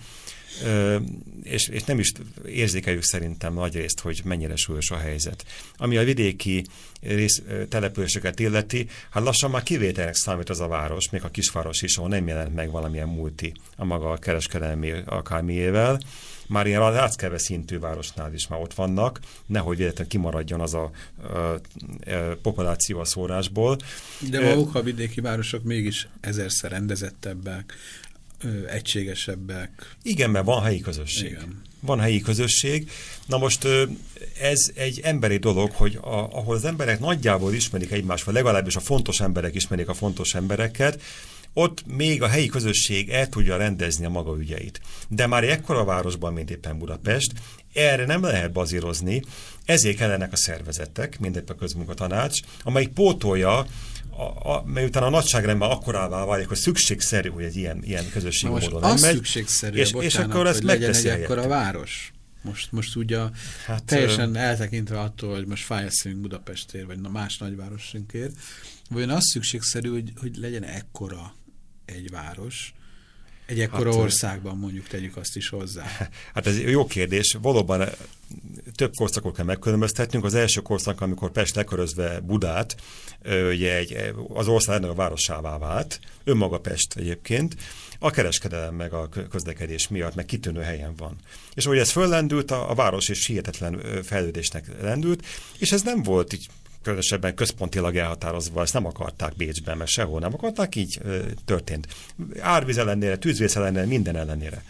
Ö, és, és nem is érzékeljük szerintem nagyrészt, hogy mennyire súlyos a helyzet. Ami a vidéki rész, településeket illeti, hát lassan már kivételnek számít az a város, még a kisváros is, ahol nem jelent meg valamilyen multi a maga a kereskedelmi akármiével. Már ilyen ráckeve szintű városnál is már ott vannak, nehogy véletlenül kimaradjon az a, a, a populáció a szórásból. De maguk a vidéki városok mégis ezerszer rendezettebbek, Ö, egységesebbek. Igen, mert van helyi közösség. Igen. Van helyi közösség. Na most ez egy emberi dolog, hogy a, ahol az emberek nagyjából ismerik egymást, vagy legalábbis a fontos emberek ismerik a fontos embereket, ott még a helyi közösség el tudja rendezni a maga ügyeit. De már ekkora városban, mint éppen Budapest, erre nem lehet bazírozni, ezért kellenek a szervezetek, mindegy a közmunkatanács, amelyik pótolja, A, a, mert utána a nagyságrendben akkorává válik, hogy szükségszerű, hogy egy ilyen, ilyen közösségi módon nem megy. Szükségszerű, és, bocsánat, és akkor ezt megteszi legyen egy akkora város. Most, most ugye hát, teljesen ö... eltekintve attól, hogy most fáj a szívünk Budapestért, vagy más nagyvárosinkért, vagy az szükségszerű, hogy, hogy legyen ekkora egy város, egy ekkora hát, országban mondjuk tegyük azt is hozzá. Hát ez jó kérdés. Valóban több korszakot kell megkülönböztetnünk. Az első korszak, amikor Pest lekörözve Budát, ugye egy, az ország a várossává vált, önmaga Pest egyébként, a kereskedelem meg a közlekedés miatt, meg kitűnő helyen van. És ahogy ez föllendült, a, a város is hihetetlen fejlődésnek lendült, és ez nem volt így különösebben központilag elhatározva, ezt nem akarták Bécsben, mert sehol nem akarták, így ö, történt. Árvíz ellenére, tűzvész ellenére, minden ellenére.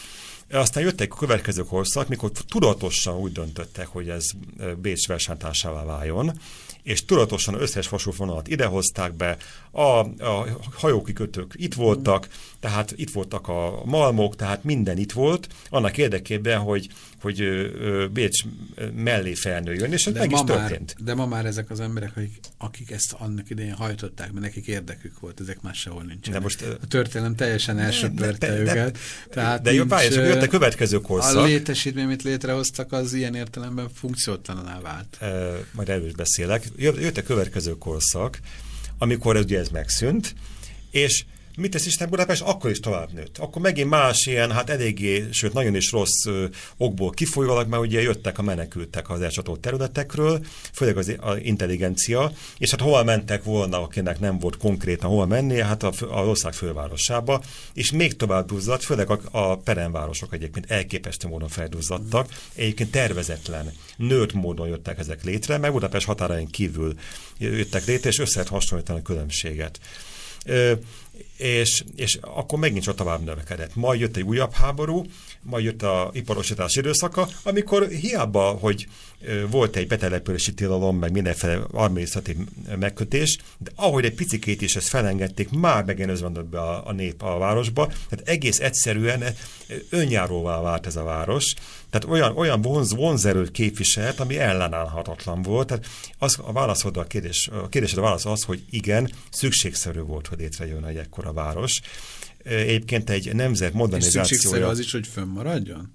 Aztán jöttek a következő korszak, mikor tudatosan úgy döntöttek, hogy ez Bécs versenytársává váljon, és tudatosan összes vasútvonalat idehozták be, a, a hajókikötők itt voltak, tehát itt voltak a malmok, tehát minden itt volt, annak érdekében, hogy, hogy Bécs mellé felnőjön, és ez meg is történt. Már, de ma már ezek az emberek, akik, akik ezt annak idején hajtották, mert nekik érdekük volt, ezek már sehol nincsenek. De most, a történelem teljesen elsöpörte de, őket. De, tehát de jó, pályás, jött a következő korszak. A létesítmény, amit létrehoztak, az ilyen értelemben funkciótalaná vált. E, majd erről is beszélek. Jött a következő korszak, amikor ugye ez megszűnt, és Mit tesz Isten, Budapest akkor is tovább nőtt. Akkor megint más ilyen, hát eléggé, sőt nagyon is rossz ö, okból kifolyólag, mert ugye jöttek a menekültek az elcsatolt területekről, főleg az a intelligencia, és hát hol mentek volna, akinek nem volt konkrétan hol menni, hát a, a ország fővárosába, és még tovább duzzadt, főleg a, a peremvárosok egyébként elképesztő módon felduzzadtak, egyébként tervezetlen, nőtt módon jöttek ezek létre, meg Budapest határain kívül jöttek létre, és össze lehet hasonlítani a különbséget. Ö, és, és akkor megint csak tovább növekedett. Majd jött egy újabb háború, majd jött a iparosítás időszaka, amikor hiába, hogy ö, volt egy betelepülési tilalom, meg mindenféle adminisztratív megkötés, de ahogy egy picikét is ezt felengedték, már megint özvendett be a, a nép a városba, tehát egész egyszerűen önjáróvá vált ez a város, tehát olyan, olyan vonz, vonzerőt képviselt, ami ellenállhatatlan volt. Tehát az, a válaszod a kérdés, a kérdésed a válasz az, hogy igen, szükségszerű volt, hogy létrejön egy ekkora város. Egyébként egy nemzet modernizációja... És szükségszerű az is, hogy fönnmaradjon?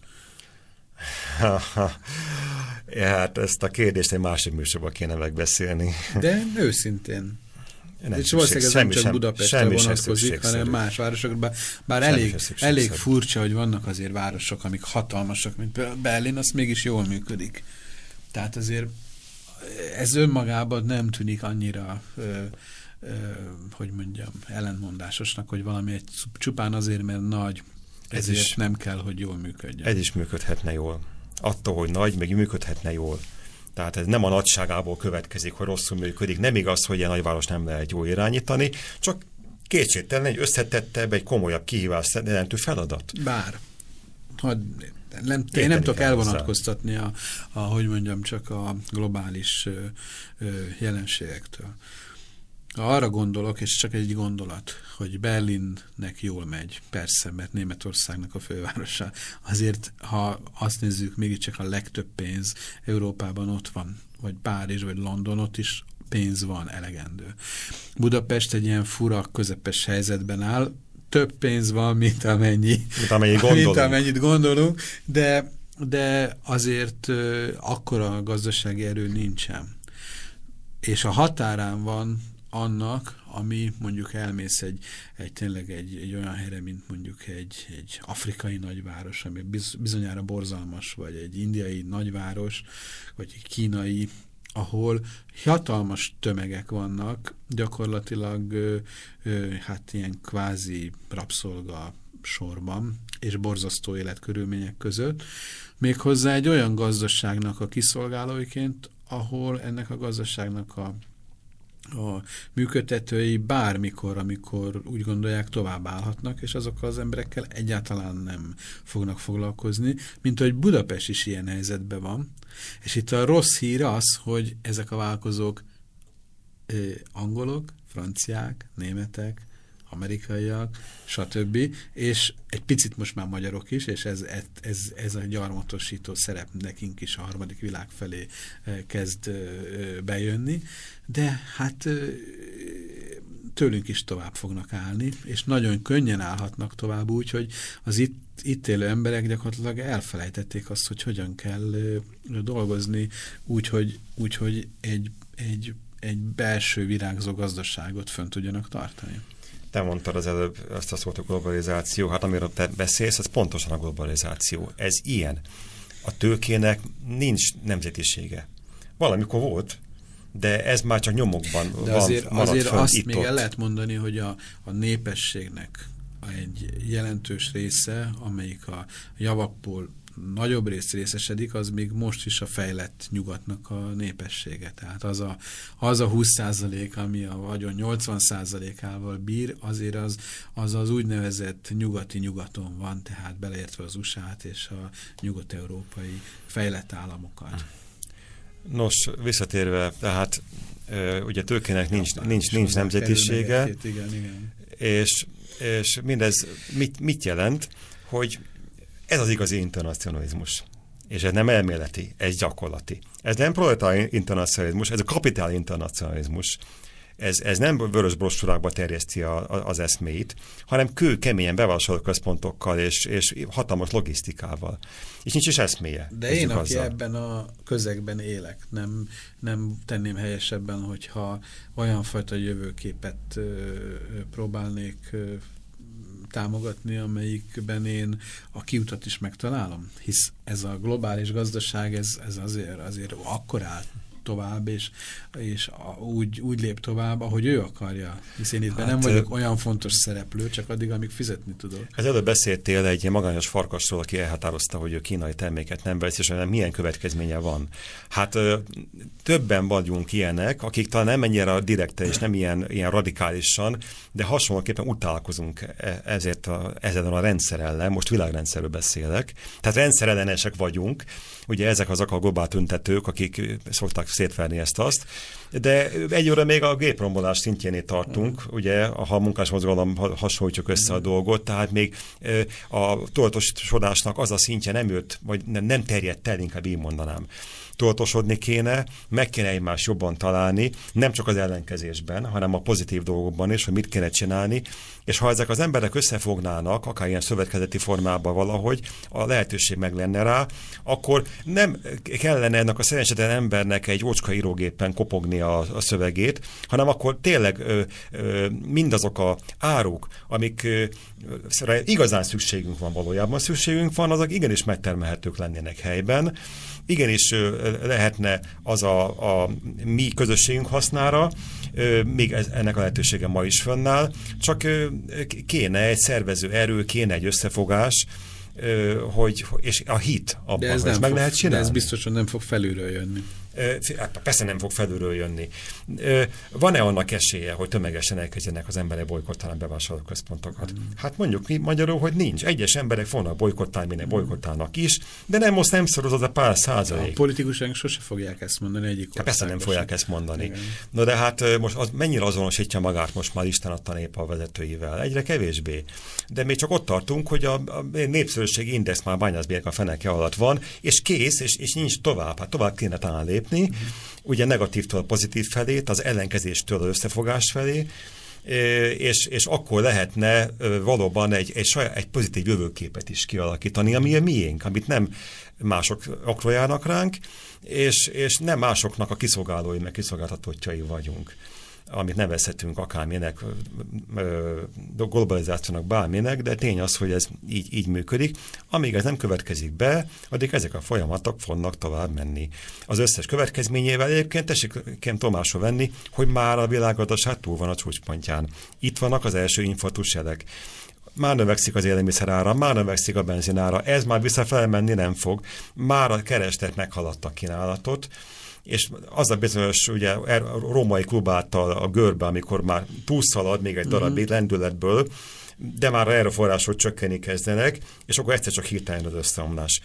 Hát ezt a kérdést egy másik műsorban kéne megbeszélni. De őszintén. Nem és valószínűleg ez nem csak Budapestre vonatkozik, hanem más városokban. Bár elég, elég furcsa, hogy vannak azért városok, amik hatalmasak, mint például Berlin, az mégis jól működik. Tehát azért ez önmagában nem tűnik annyira, ö, ö, hogy mondjam, ellentmondásosnak, hogy valami egy csupán azért, mert nagy, ezért ez is, nem kell, hogy jól működjön. Ez is működhetne jól. Attól, hogy nagy, meg működhetne jól. Tehát ez nem a nagyságából következik, hogy rosszul működik. Nem igaz, hogy egy nagyváros nem lehet jól irányítani, csak kétségtelen egy összetettebb, egy komolyabb kihívást jelentő feladat. Bár. Ha, nem, én nem tudok elvonatkoztatni a, a, hogy mondjam, csak a globális ö, ö, jelenségektől. Arra gondolok, és csak egy gondolat, hogy Berlinnek jól megy, persze, mert Németországnak a fővárosa. Azért, ha azt nézzük, mégiscsak a legtöbb pénz Európában ott van, vagy Párizs, vagy London, ott is pénz van elegendő. Budapest egy ilyen fura, közepes helyzetben áll, több pénz van, mint amennyi, mint amennyit gondolunk, mint amennyit gondolunk, de, de azért uh, akkora gazdasági erő nincsen. És a határán van annak, ami mondjuk elmész egy, egy tényleg egy, egy olyan helyre, mint mondjuk egy, egy afrikai nagyváros, ami bizonyára borzalmas, vagy egy indiai nagyváros, vagy egy kínai, ahol hatalmas tömegek vannak, gyakorlatilag ö, ö, hát ilyen kvázi rabszolga sorban, és borzasztó életkörülmények között, méghozzá egy olyan gazdaságnak a kiszolgálóiként, ahol ennek a gazdaságnak a a működtetői bármikor, amikor úgy gondolják, tovább állhatnak, és azokkal az emberekkel egyáltalán nem fognak foglalkozni, mint hogy Budapest is ilyen helyzetben van. És itt a rossz hír az, hogy ezek a vállalkozók eh, angolok, franciák, németek, amerikaiak, stb. És egy picit most már magyarok is, és ez, ez, ez a gyarmatosító szerep nekünk is a harmadik világ felé kezd bejönni, de hát tőlünk is tovább fognak állni, és nagyon könnyen állhatnak tovább úgy, hogy az itt, itt élő emberek gyakorlatilag elfelejtették azt, hogy hogyan kell dolgozni úgy, hogy, úgy, hogy egy, egy, egy belső virágzó gazdaságot fönn tudjanak tartani. Te mondtad az előbb azt a szót, a globalizáció, hát amiről te beszélsz, ez pontosan a globalizáció. Ez ilyen. A tőkének nincs nemzetisége. Valamikor volt, de ez már csak nyomokban de van, azért, maradt azért föl, azt itt még ott. El lehet mondani, hogy a, a népességnek egy jelentős része, amelyik a javakból nagyobb részt részesedik, az még most is a fejlett nyugatnak a népessége. Tehát az a, az a húsz százalék, ami a vagyon nyolcvan százalékával bír, azért az, az az úgynevezett nyugati nyugaton van, tehát beleértve az u es á-t és a nyugat-európai fejlett államokat. Nos, visszatérve, tehát ugye tőkének nincs, nincs, nincs nemzetisége, igen, igen. És, és mindez mit, mit jelent, hogy ez az igazi internacionalizmus. És ez nem elméleti, ez gyakorlati. Ez nem proletár internacionalizmus, ez a kapitál internacionalizmus. ez, ez nem vörös brosúrákba terjeszti a, a, az eszméit, hanem kő, keményen bevásárlóközpontokkal és, és hatalmas logisztikával. És nincs is eszméje. De én, aki azzal. ebben a közegben élek, nem, nem tenném helyesebben, hogyha olyan fajta jövőképet ö, próbálnék ö, támogatni, amelyikben én a kiutat is megtalálom. Hisz ez a globális gazdaság, ez, ez azért, azért akkor áll tovább, és, és úgy, úgy lép tovább, ahogy ő akarja. Hisz én itt hát, nem vagyok olyan fontos szereplő, csak addig, amíg fizetni tudok. Ez előbb beszéltél egy magányos farkasról, aki elhatározta, hogy ő kínai terméket nem vesz, és milyen következménye van. Hát többen vagyunk ilyenek, akik talán nem ennyire direkte és nem ilyen, ilyen radikálisan, de hasonlóképpen utálkozunk ezért a, ezen a rendszer ellen, most világrendszerről beszélek. Tehát rendszerellenesek vagyunk, ugye ezek azok a globál tüntetők, akik szokták szétverni ezt-azt, de egyóra még a géprombolás szintjénél tartunk, ugye, ha a munkásmozgalom hasonlítjuk össze a dolgot, tehát még a tudatosodásnak az a szintje nem jött, vagy nem terjedt el, inkább így mondanám. Tudatosodni kéne, meg kéne egymást jobban találni, nem csak az ellenkezésben, hanem a pozitív dolgokban is, hogy mit kéne csinálni, és ha ezek az emberek összefognának, akár ilyen szövetkezeti formában valahogy, a lehetőség meg lenne rá, akkor nem kellene ennek a szerencsétlen embernek egy ócska írógépen kopogni a, a szövegét, hanem akkor tényleg ö, ö, mindazok a áruk, amik ö, igazán szükségünk van valójában, szükségünk van, azok igenis megtermelhetők lennének helyben, igenis lehetne az a, a mi közösségünk hasznára, még ez, ennek a lehetősége ma is fönnáll, csak kéne egy szervező erő, kéne egy összefogás, hogy, és a hit abban, de ez hogy ezt meg fog, lehet csinálni. De ez biztosan nem fog felülről jönni. Persze nem fog felülről jönni. Van-e annak esélye, hogy tömegesen elkezdjenek az emberek bolykottálni bevásárlóközpontokat? Mm. Hát mondjuk mi magyarul, hogy nincs. Egyes emberek fognak bolykottálni, minek bolykottálnak is, de nem most nem szoroz az a pár százalék. A politikusok sose fogják ezt mondani egyik országban. Persze nem fogják ezt mondani. Igen. No de hát most az, mennyire azonosítja magát most már Isten adta nép a vezetőivel? Egyre kevésbé. De még csak ott tartunk, hogy a, a népszerűségi index már Bányászbérek a feneke alatt van, és kész, és, és nincs tovább. Hát tovább kéne talán lépni. Uh-huh. Ugye negatívtől a pozitív felé, az ellenkezéstől az összefogás felé, és, és akkor lehetne valóban egy, egy, saját, egy pozitív jövőképet is kialakítani, ami a miénk, amit nem mások akroljának ránk, és, és nem másoknak a kiszolgálói, meg kiszolgáltatottjai vagyunk, amit nevezhetünk akármilyenek, globalizációnak, bárminek, de tény az, hogy ez így, így működik. Amíg ez nem következik be, addig ezek a folyamatok fognak tovább menni. Az összes következményével egyébként tessék kém Tomásról venni, hogy már a világgazdaság túl van a csúcspontján. Itt vannak az első infarktus jelek. Már növekszik az élelmiszerára, már növekszik a benzinára, ez már visszafele menni nem fog. Már a kereslet meghaladta a kínálatot, és az a bizonyos, ugye, a római klub által a görbe, amikor már túlszalad még egy darabig uh-huh. lendületből, de már a erőforrások csökkenni kezdenek, és akkor egyszer csak hirtelen az összeomlás.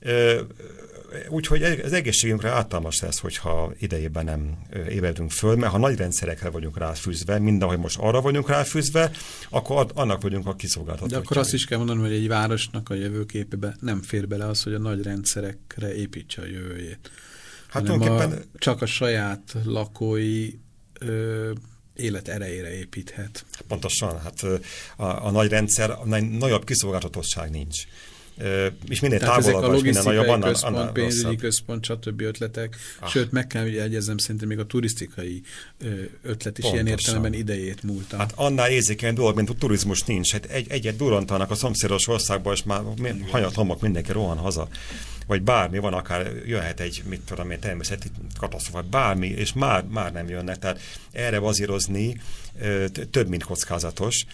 Úgyhogy az egészségünkre általmas lesz, hogyha idejében nem ébredünk föl, mert ha nagy rendszerekre vagyunk ráfűzve, mindenhogy most arra vagyunk ráfűzve, akkor annak vagyunk a kiszolgáltatottjai. De akkor azt is kell mondanom, hogy egy városnak a jövőképébe nem fér bele az, hogy a nagy rendszerekre építse a jövőjét. Hát tulajdonképpen a, csak a saját lakói ö, élet erejére építhet. Pontosan, hát a, a nagy rendszer, a nagyobb kiszolgáltatottság nincs. Ö, és minél távolabb vagy, minél nagyobb, annál, központ, annál pénzügyi rosszabb. Központ, stb. Ötletek. Ah. Sőt, meg kell jegyezzem, szerintem még a turisztikai ö, ötlet is Pontosan. Ilyen értelemben idejét múlta. Hát annál érzékeny dolog, mint a turizmus nincs. Hát egy, egyet durantanak a szomszédos országban, és már hanyat homok, mindenki rohan haza. Vagy bármi van, akár jöhet egy, mit tudom én, természeti katasztrófa, bármi, és már, már nem jönnek. Tehát erre bazírozni több, mint kockázatos.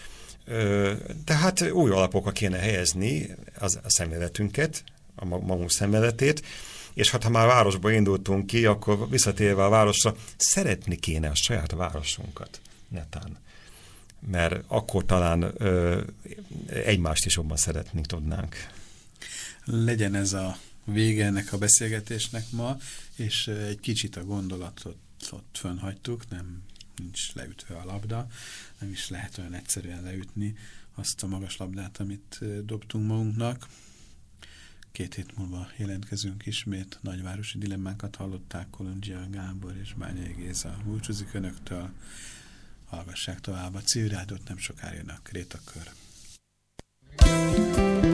Tehát új alapokra kéne helyezni az, a szemléletünket, a magunk szemléletét, és hát ha már városba indultunk ki, akkor visszatérve a városra, szeretni kéne a saját városunkat, netán. Mert akkor talán ö, egymást is jobban szeretni tudnánk. Legyen ez a vége ennek a beszélgetésnek ma, és egy kicsit a gondolatot ott fönnhagytuk, nem nincs leütve a labda, nem is lehet olyan egyszerűen leütni azt a magas labdát, amit dobtunk magunknak. Két hét múlva jelentkezünk ismét, nagyvárosi dilemmánkat hallották, Kolondzsia Gábor és Bányai Géza búcsúzik önöktől. hallgassák tovább a Civil Rádiót, nem sokára jön a Krétakör.